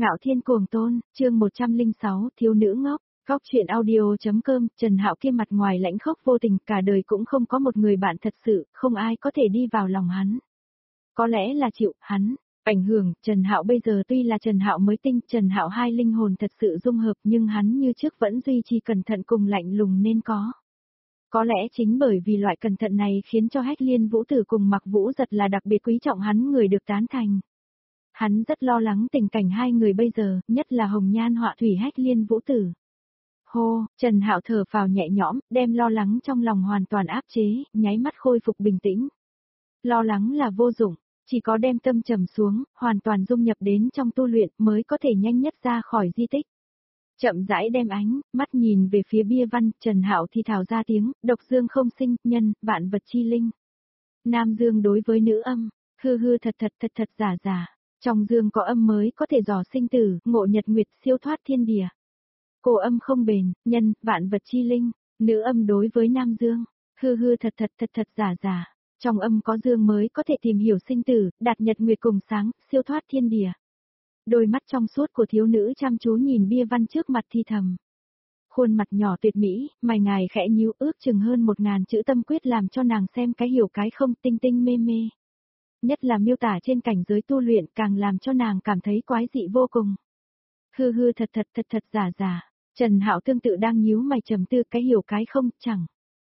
Ngạo Thiên Cuồng Tôn, chương 106, thiếu nữ ngốc. Góc truyện audio.com, Trần Hạo kia mặt ngoài lãnh khốc vô tình, cả đời cũng không có một người bạn thật sự, không ai có thể đi vào lòng hắn. Có lẽ là chịu hắn ảnh hưởng, Trần Hạo bây giờ tuy là Trần Hạo mới tinh, Trần Hạo hai linh hồn thật sự dung hợp, nhưng hắn như trước vẫn duy trì cẩn thận cùng lạnh lùng nên có. Có lẽ chính bởi vì loại cẩn thận này khiến cho Hách Liên Vũ Tử cùng Mặc Vũ Giật là đặc biệt quý trọng hắn người được tán thành. Hắn rất lo lắng tình cảnh hai người bây giờ, nhất là Hồng Nhan Họa Thủy Hách Liên Vũ Tử. Hô, Trần Hạo thở phào nhẹ nhõm, đem lo lắng trong lòng hoàn toàn áp chế, nháy mắt khôi phục bình tĩnh. Lo lắng là vô dụng, chỉ có đem tâm trầm xuống, hoàn toàn dung nhập đến trong tu luyện mới có thể nhanh nhất ra khỏi di tích. Chậm rãi đem ánh mắt nhìn về phía bia văn, Trần Hạo thì thào ra tiếng, độc dương không sinh, nhân, vạn vật chi linh. Nam dương đối với nữ âm, hư hư thật thật giả giả. Trong dương có âm mới có thể dò sinh tử, ngộ nhật nguyệt, siêu thoát thiên địa. Cổ âm không bền, nhân, vạn vật chi linh, nữ âm đối với nam dương, hư hư thật thật giả giả. Trong âm có dương mới có thể tìm hiểu sinh tử, đạt nhật nguyệt cùng sáng, siêu thoát thiên địa. Đôi mắt trong suốt của thiếu nữ chăm chú nhìn bia văn trước mặt thi thầm. Khuôn mặt nhỏ tuyệt mỹ, mày ngài khẽ nhíu, ước chừng hơn 1000 chữ tâm quyết làm cho nàng xem cái hiểu cái không, tinh tinh mê mê. Nhất là miêu tả trên cảnh giới tu luyện càng làm cho nàng cảm thấy quái dị vô cùng. Hư hư thật giả giả. Trần Hạo tương tự đang nhíu mày trầm tư, cái hiểu cái không, chẳng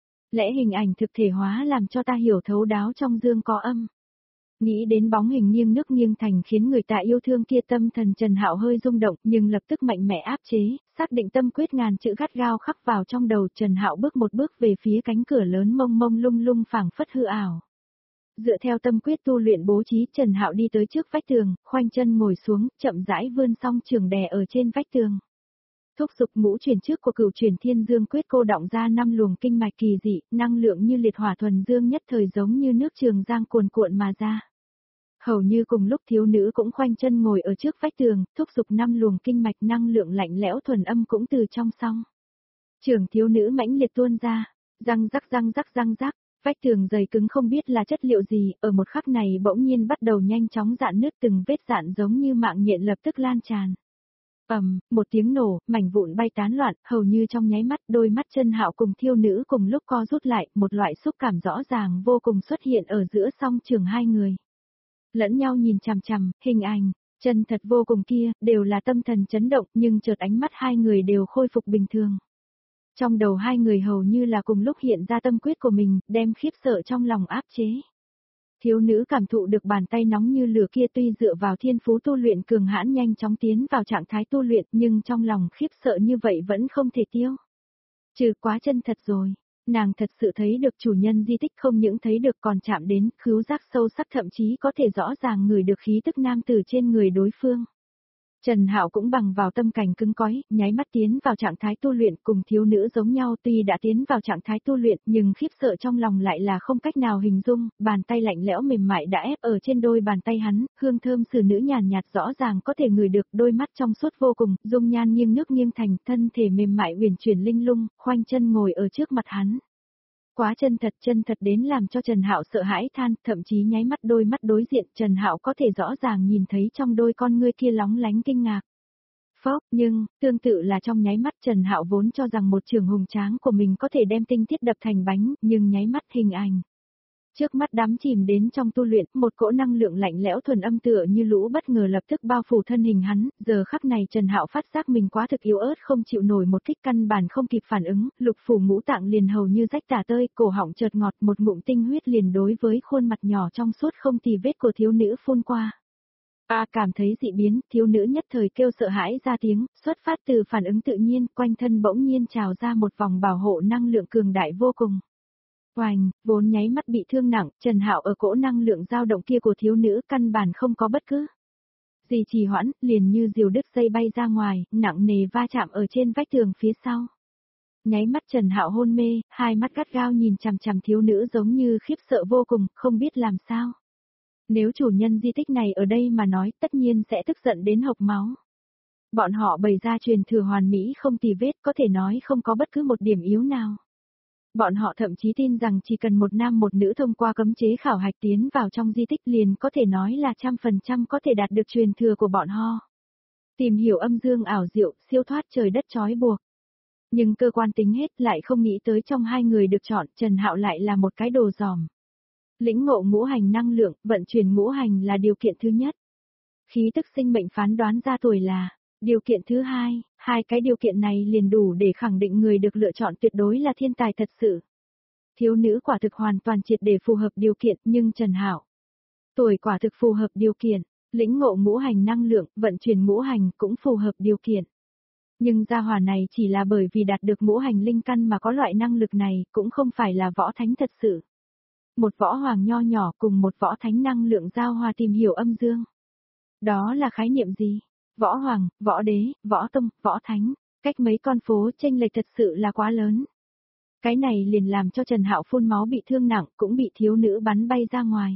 lẽ hình ảnh thực thể hóa làm cho ta hiểu thấu đáo trong dương có âm. Nghĩ đến bóng hình nghiêng nước nghiêng thành khiến người ta yêu thương kia, tâm thần Trần Hạo hơi rung động, nhưng lập tức mạnh mẽ áp chế, xác định tâm quyết ngàn chữ gắt gao khắc vào trong đầu. Trần Hạo bước một bước về phía cánh cửa lớn mông mông lung lung phảng phất hư ảo. Dựa theo tâm quyết tu luyện bố trí, Trần Hạo đi tới trước vách tường, khoanh chân ngồi xuống, chậm rãi vươn song trường đè ở trên vách tường. Thúc giục ngũ chuyển trước của Cửu chuyển Thiên Dương quyết, cô động ra 5 luồng kinh mạch kỳ dị, năng lượng như liệt hỏa thuần dương nhất thời giống như nước Trường Giang cuồn cuộn mà ra. Hầu như cùng lúc thiếu nữ cũng khoanh chân ngồi ở trước vách tường, thúc giục 5 luồng kinh mạch, năng lượng lạnh lẽo thuần âm cũng từ trong song trường thiếu nữ mãnh liệt tuôn ra, răng rắc. Vách tường dày cứng không biết là chất liệu gì, ở một khắc này bỗng nhiên bắt đầu nhanh chóng rạn nứt, từng vết rạn giống như mạng nhện lập tức lan tràn. Một tiếng nổ, mảnh vụn bay tán loạn, hầu như trong nháy mắt, đôi mắt Trần Hạo cùng thiếu nữ cùng lúc co rút lại, một loại xúc cảm rõ ràng vô cùng xuất hiện ở giữa song trường hai người. Lẫn nhau nhìn chằm chằm, hình ảnh chân thật vô cùng kia, đều là tâm thần chấn động, nhưng chợt ánh mắt hai người đều khôi phục bình thường. Trong đầu hai người hầu như là cùng lúc hiện ra tâm quyết của mình, đem khiếp sợ trong lòng áp chế. Thiếu nữ cảm thụ được bàn tay nóng như lửa kia, tuy dựa vào thiên phú tu luyện cường hãn nhanh chóng tiến vào trạng thái tu luyện, nhưng trong lòng khiếp sợ như vậy vẫn không thể tiêu. Trừ quá chân thật rồi, nàng thật sự thấy được chủ nhân di tích, không những thấy được còn chạm đến, khứu giác sâu sắc, thậm chí có thể rõ ràng ngửi được khí tức nam tử trên người đối phương. Trần Hạo cũng bằng vào tâm cảnh cứng cỏi, nháy mắt tiến vào trạng thái tu luyện, cùng thiếu nữ giống nhau, tuy đã tiến vào trạng thái tu luyện, nhưng khiếp sợ trong lòng lại là không cách nào hình dung, bàn tay lạnh lẽo mềm mại đã ép ở trên đôi bàn tay hắn, hương thơm xử nữ nhàn nhạt rõ ràng có thể ngửi được, đôi mắt trong suốt vô cùng, dung nhan nghiêng nước nghiêng thành, thân thể mềm mại uyển chuyển linh lung, khoanh chân ngồi ở trước mặt hắn. Quá chân thật đến làm cho Trần Hạo sợ hãi than, thậm chí nháy mắt đôi mắt đối diện, Trần Hạo có thể rõ ràng nhìn thấy trong đôi con ngươi kia lóng lánh kinh ngạc. Nhưng, tương tự là trong nháy mắt Trần Hạo vốn cho rằng một trường hùng tráng của mình có thể đem tinh thiết đập thành bánh, nhưng nháy mắt hình ảnh trước mắt đắm chìm đến trong tu luyện, một cỗ năng lượng lạnh lẽo thuần âm tựa như lũ bất ngờ lập tức bao phủ thân hình hắn, giờ khắc này Trần Hạo phát giác mình quá thực yếu ớt, không chịu nổi một kích, căn bản không kịp phản ứng, lục phủ ngũ tạng liền hầu như rách tả tơi, cổ họng chợt ngọt, một ngụm tinh huyết liền đối với khuôn mặt nhỏ trong suốt không tì vết của thiếu nữ phun qua. Cảm thấy dị biến, thiếu nữ nhất thời kêu sợ hãi ra tiếng, xuất phát từ phản ứng tự nhiên, quanh thân bỗng nhiên trào ra một vòng bảo hộ năng lượng cường đại vô cùng. Oành, vốn nháy mắt bị thương nặng, Trần Hạo ở cỗ năng lượng dao động kia của thiếu nữ căn bản không có bất cứ gì trì hoãn, liền như diều đứt dây bay ra ngoài, nặng nề va chạm ở trên vách tường phía sau. Nháy mắt Trần Hạo hôn mê, hai mắt gắt gao nhìn chằm chằm thiếu nữ giống như khiếp sợ vô cùng, không biết làm sao. Nếu chủ nhân di tích này ở đây mà nói, tất nhiên sẽ tức giận đến hộc máu. Bọn họ bày ra truyền thừa hoàn mỹ không tì vết, có thể nói không có bất cứ một điểm yếu nào. Bọn họ thậm chí tin rằng chỉ cần một nam một nữ thông qua cấm chế khảo hạch tiến vào trong di tích liền có thể nói là 100% có thể đạt được truyền thừa của bọn họ. Tìm hiểu âm dương ảo diệu, siêu thoát trời đất trói buộc. Nhưng cơ quan tính hết lại không nghĩ tới trong hai người được chọn, Trần Hạo lại là một cái đồ giòm. Lĩnh ngộ ngũ hành năng lượng, vận chuyển ngũ hành là điều kiện thứ nhất. Khí tức sinh mệnh phán đoán ra tuổi là điều kiện thứ hai, hai cái điều kiện này liền đủ để khẳng định người được lựa chọn tuyệt đối là thiên tài thật sự. Thiếu nữ quả thực hoàn toàn triệt để phù hợp điều kiện, nhưng Trần Hạo tuổi quả thực phù hợp điều kiện, lĩnh ngộ ngũ hành năng lượng, vận chuyển ngũ hành cũng phù hợp điều kiện. Nhưng gia hỏa này chỉ là bởi vì đạt được ngũ hành linh căn mà có loại năng lực này, cũng không phải là võ thánh thật sự. Một võ hoàng nho nhỏ cùng một võ thánh năng lượng giao hòa tìm hiểu âm dương. Đó là khái niệm gì? Võ hoàng, võ đế, võ tông, võ thánh, cách mấy con phố chênh lệch thật sự là quá lớn. Cái này liền làm cho Trần Hạo phun máu bị thương nặng, cũng bị thiếu nữ bắn bay ra ngoài.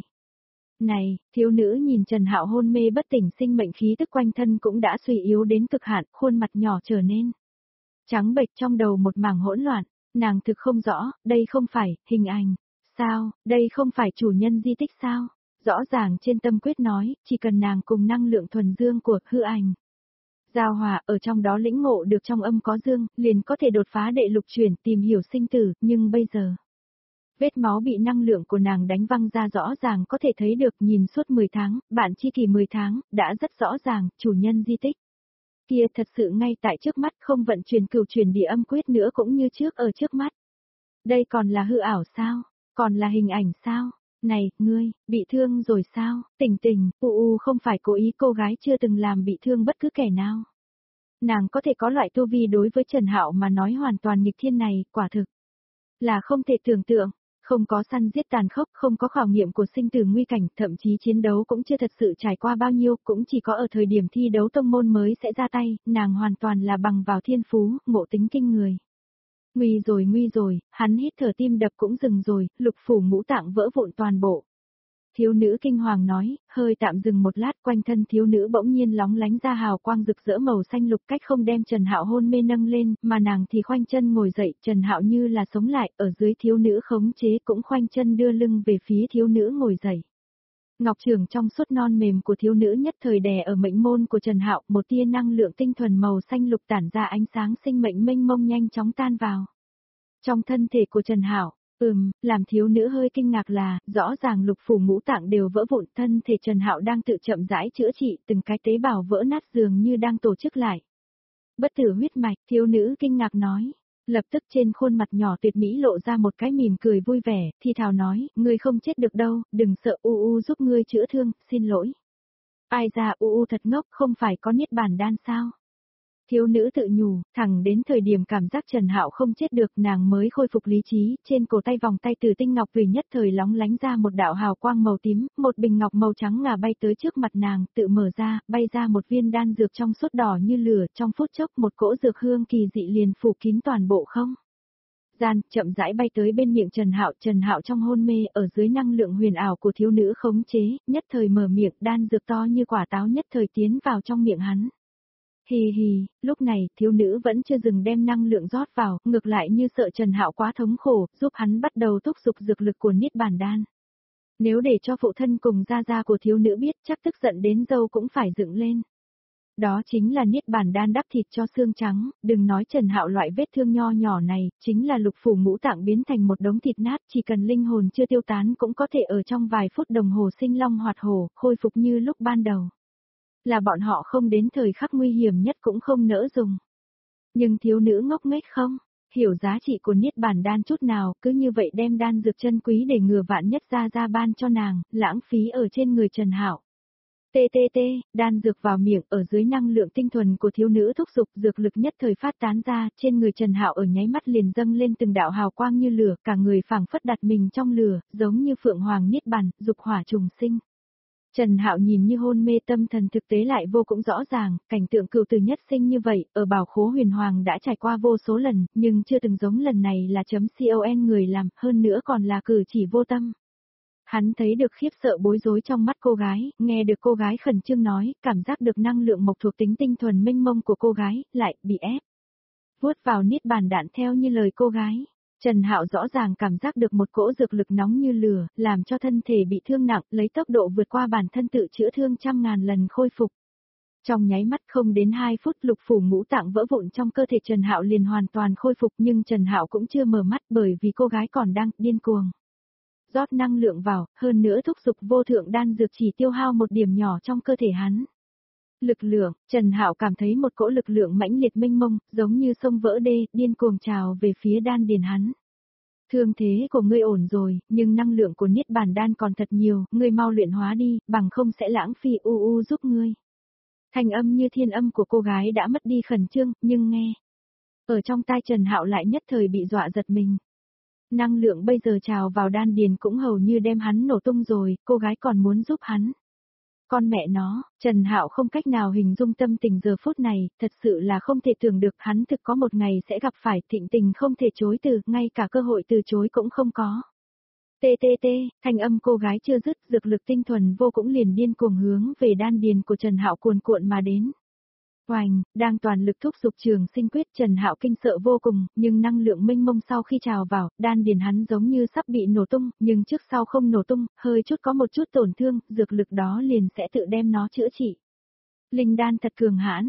Này, thiếu nữ nhìn Trần Hạo hôn mê bất tỉnh, sinh mệnh khí tức quanh thân cũng đã suy yếu đến cực hạn, khuôn mặt nhỏ trở nên trắng bệch, trong đầu một mảng hỗn loạn, nàng thực không rõ, đây không phải hình ảnh, sao, đây không phải chủ nhân di tích sao? Rõ ràng trên tâm quyết nói, chỉ cần nàng cùng năng lượng thuần dương của hư ảnh giao hòa ở trong đó lĩnh ngộ được trong âm có dương, liền có thể đột phá đệ lục chuyển, tìm hiểu sinh tử, nhưng bây giờ vết máu bị năng lượng của nàng đánh văng ra rõ ràng có thể thấy được, nhìn suốt 10 tháng, bạn chi kỳ 10 tháng, đã rất rõ ràng, chủ nhân di tích kia thật sự ngay tại trước mắt, không vận chuyển cửu chuyển địa âm quyết nữa cũng như trước ở trước mắt. Đây còn là hư ảo sao? Còn là hình ảnh sao? Này, ngươi, bị thương rồi sao? Tỉnh tỉnh, không phải cố ý, cô gái chưa từng làm bị thương bất cứ kẻ nào. Nàng có thể có loại tu vi đối với Trần Hạo mà nói hoàn toàn nghịch thiên này, quả thực là không thể tưởng tượng. Không có săn giết tàn khốc, không có khảo nghiệm của sinh tử nguy cảnh, thậm chí chiến đấu cũng chưa thật sự trải qua bao nhiêu, cũng chỉ có ở thời điểm thi đấu tông môn mới sẽ ra tay, nàng hoàn toàn là bằng vào thiên phú, ngộ tính kinh người. Nguy rồi, hắn hít thở, tim đập cũng dừng rồi, lục phủ ngũ tạng vỡ vụn toàn bộ. Thiếu nữ kinh hoàng nói, hơi tạm dừng một lát, quanh thân thiếu nữ bỗng nhiên lóng lánh ra hào quang rực rỡ màu xanh lục, cách không đem Trần Hạo hôn mê nâng lên, mà nàng thì khoanh chân ngồi dậy, Trần Hạo như là sống lại, ở dưới thiếu nữ khống chế cũng khoanh chân đưa lưng về phía thiếu nữ ngồi dậy. Ngọc trưởng trong suốt non mềm của thiếu nữ nhất thời đè ở mệnh môn của Trần Hạo, một tia năng lượng tinh thuần màu xanh lục tản ra ánh sáng sinh mệnh mênh mông nhanh chóng tan vào trong thân thể của Trần Hạo. Làm thiếu nữ hơi kinh ngạc là, rõ ràng lục phủ ngũ tạng đều vỡ vụn, thân thể Trần Hạo đang tự chậm rãi chữa trị, từng cái tế bào vỡ nát dường như đang tổ chức lại. Bất tử huyết mạch, thiếu nữ kinh ngạc nói. Lập tức trên khuôn mặt nhỏ tuyệt mỹ lộ ra một cái mỉm cười vui vẻ, thì thào nói, ngươi không chết được đâu, đừng sợ, giúp ngươi chữa thương, xin lỗi. Ai ra, thật ngốc, không phải có niết bàn đan sao? Thiếu nữ tự nhủ, thẳng đến thời điểm cảm giác Trần Hạo không chết được, nàng mới khôi phục lý trí, trên cổ tay vòng tay từ tinh ngọc vì nhất thời lóng lánh ra một đạo hào quang màu tím, một bình ngọc màu trắng ngà bay tới trước mặt nàng, tự mở ra, bay ra một viên đan dược trong suốt đỏ như lửa, trong phút chốc một cỗ dược hương kỳ dị liền phủ kín toàn bộ không gian, chậm rãi bay tới bên miệng Trần Hạo trong hôn mê ở dưới năng lượng huyền ảo của thiếu nữ khống chế, nhất thời mở miệng, đan dược to như quả táo nhất thời tiến vào trong miệng hắn. Hì, lúc này, thiếu nữ vẫn chưa dừng đem năng lượng rót vào, ngược lại như sợ Trần Hạo quá thống khổ, giúp hắn bắt đầu thúc giục dược lực của niết bàn đan. Nếu để cho phụ thân cùng gia của thiếu nữ biết, chắc tức giận đến râu cũng phải dựng lên. Đó chính là niết bàn đan đắp thịt cho xương trắng, đừng nói Trần Hạo loại vết thương nho nhỏ này, chính là lục phủ ngũ tạng biến thành một đống thịt nát, chỉ cần linh hồn chưa tiêu tán cũng có thể ở trong vài phút đồng hồ sinh long hoạt hổ, khôi phục như lúc ban đầu. Là bọn họ không đến thời khắc nguy hiểm nhất cũng không nỡ dùng. Nhưng thiếu nữ ngốc nghếch không, hiểu giá trị của niết bàn đan chút nào, cứ như vậy đem đan dược chân quý để ngừa vạn nhất ra ban cho nàng, lãng phí ở trên người Trần Hạo. Đan dược vào miệng, ở dưới năng lượng tinh thuần của thiếu nữ thúc giục, dược lực nhất thời phát tán ra, trên người Trần Hạo ở nháy mắt liền dâng lên từng đạo hào quang như lửa, cả người phảng phất đặt mình trong lửa, giống như phượng hoàng niết bàn, dục hỏa trùng sinh. Trần Hạo nhìn như hôn mê, tâm thần thực tế lại vô cũng rõ ràng, cảnh tượng cửu tử nhất sinh như vậy, ở bảo khố huyền hoàng đã trải qua vô số lần, nhưng chưa từng giống lần này là .con người làm, hơn nữa còn là cử chỉ vô tâm. Hắn thấy được khiếp sợ bối rối trong mắt cô gái, nghe được cô gái khẩn trương nói, cảm giác được năng lượng mộc thuộc tính tinh thuần mênh mông của cô gái, lại bị ép vuốt vào niết bàn đạn theo như lời cô gái. Trần Hạo rõ ràng cảm giác được một cỗ dược lực nóng như lửa, làm cho thân thể bị thương nặng, lấy tốc độ vượt qua bản thân tự chữa thương trăm ngàn lần khôi phục. Trong nháy mắt không đến 2 phút lục phủ ngũ tạng vỡ vụn trong cơ thể Trần Hạo liền hoàn toàn khôi phục nhưng Trần Hạo cũng chưa mở mắt bởi vì cô gái còn đang điên cuồng. Rót năng lượng vào, hơn nữa thúc giục vô thượng đan dược chỉ tiêu hao một điểm nhỏ trong cơ thể hắn. Lực lượng, Trần Hạo cảm thấy một cỗ lực lượng mãnh liệt mênh mông, giống như sông vỡ đê, điên cuồng trào về phía đan điền hắn. Thương thế của ngươi ổn rồi, nhưng năng lượng của Niết Bàn đan còn thật nhiều, ngươi mau luyện hóa đi, bằng không sẽ lãng phí giúp ngươi. Thanh âm như thiên âm của cô gái đã mất đi khẩn trương, nhưng nghe. Ở trong tai Trần Hạo lại nhất thời bị dọa giật mình. Năng lượng bây giờ trào vào đan điền cũng hầu như đem hắn nổ tung rồi, cô gái còn muốn giúp hắn. Con mẹ nó, Trần Hạo không cách nào hình dung tâm tình giờ phút này, thật sự là không thể tưởng được hắn thực có một ngày sẽ gặp phải thịnh tình không thể chối từ, ngay cả cơ hội từ chối cũng không có. TTT, thanh âm cô gái chưa dứt, dược lực tinh thuần vô cũng liền điên cuồng hướng về đan điền của Trần Hạo cuồn cuộn mà đến. Oành, đang toàn lực thúc giục trường sinh quyết Trần Hạo kinh sợ vô cùng, nhưng năng lượng mênh mông sau khi trào vào, đan điền hắn giống như sắp bị nổ tung, nhưng trước sau không nổ tung, hơi chút có một chút tổn thương, dược lực đó liền sẽ tự đem nó chữa trị. Linh đan thật cường hãn,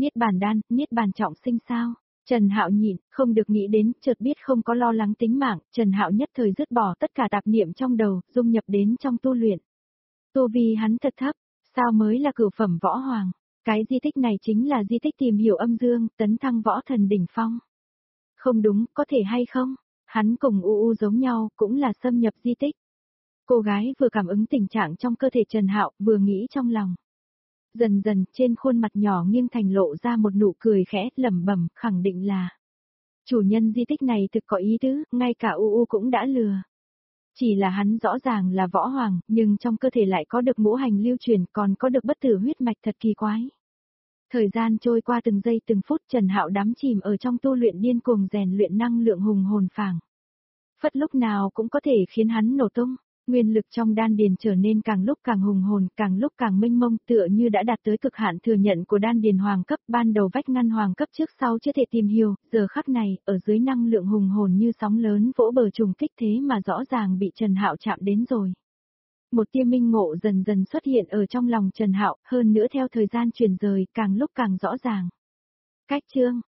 niết bàn trọng sinh sao? Trần Hạo nhịn, không được nghĩ đến, chợt biết không có lo lắng tính mạng, Trần Hạo nhất thời dứt bỏ tất cả tạp niệm trong đầu, dung nhập đến trong tu luyện. Tu vi hắn thật thấp, sao mới là cửu phẩm võ hoàng? Cái di tích này chính là di tích tìm hiểu âm dương, tấn thăng võ thần đỉnh phong. Không đúng, có thể hay không? Hắn cùng giống nhau, cũng là xâm nhập di tích. Cô gái vừa cảm ứng tình trạng trong cơ thể Trần Hạo, vừa nghĩ trong lòng. Dần dần, trên khuôn mặt nhỏ nghiêng thành lộ ra một nụ cười khẽ, lẩm bẩm, khẳng định là chủ nhân di tích này thực có ý tứ, ngay cả cũng đã lừa. Chỉ là hắn rõ ràng là võ hoàng, nhưng trong cơ thể lại có được ngũ hành lưu truyền, còn có được bất tử huyết mạch thật kỳ quái. Thời gian trôi qua từng giây từng phút, Trần Hạo đắm chìm ở trong tu luyện điên cuồng rèn luyện năng lượng hùng hồn phảng. Phất lúc nào cũng có thể khiến hắn nổ tung, nguyên lực trong đan điền trở nên càng lúc càng hùng hồn, càng lúc càng mênh mông, tựa như đã đạt tới cực hạn thừa nhận của đan điền hoàng cấp, ban đầu vách ngăn hoàng cấp trước sau chưa thể tìm hiểu, giờ khắc này, ở dưới năng lượng hùng hồn như sóng lớn vỗ bờ trùng kích thế mà rõ ràng bị Trần Hạo chạm đến rồi. Một tia minh ngộ dần dần xuất hiện ở trong lòng Trần Hạo, hơn nữa theo thời gian truyền rời, càng lúc càng rõ ràng. Cách chương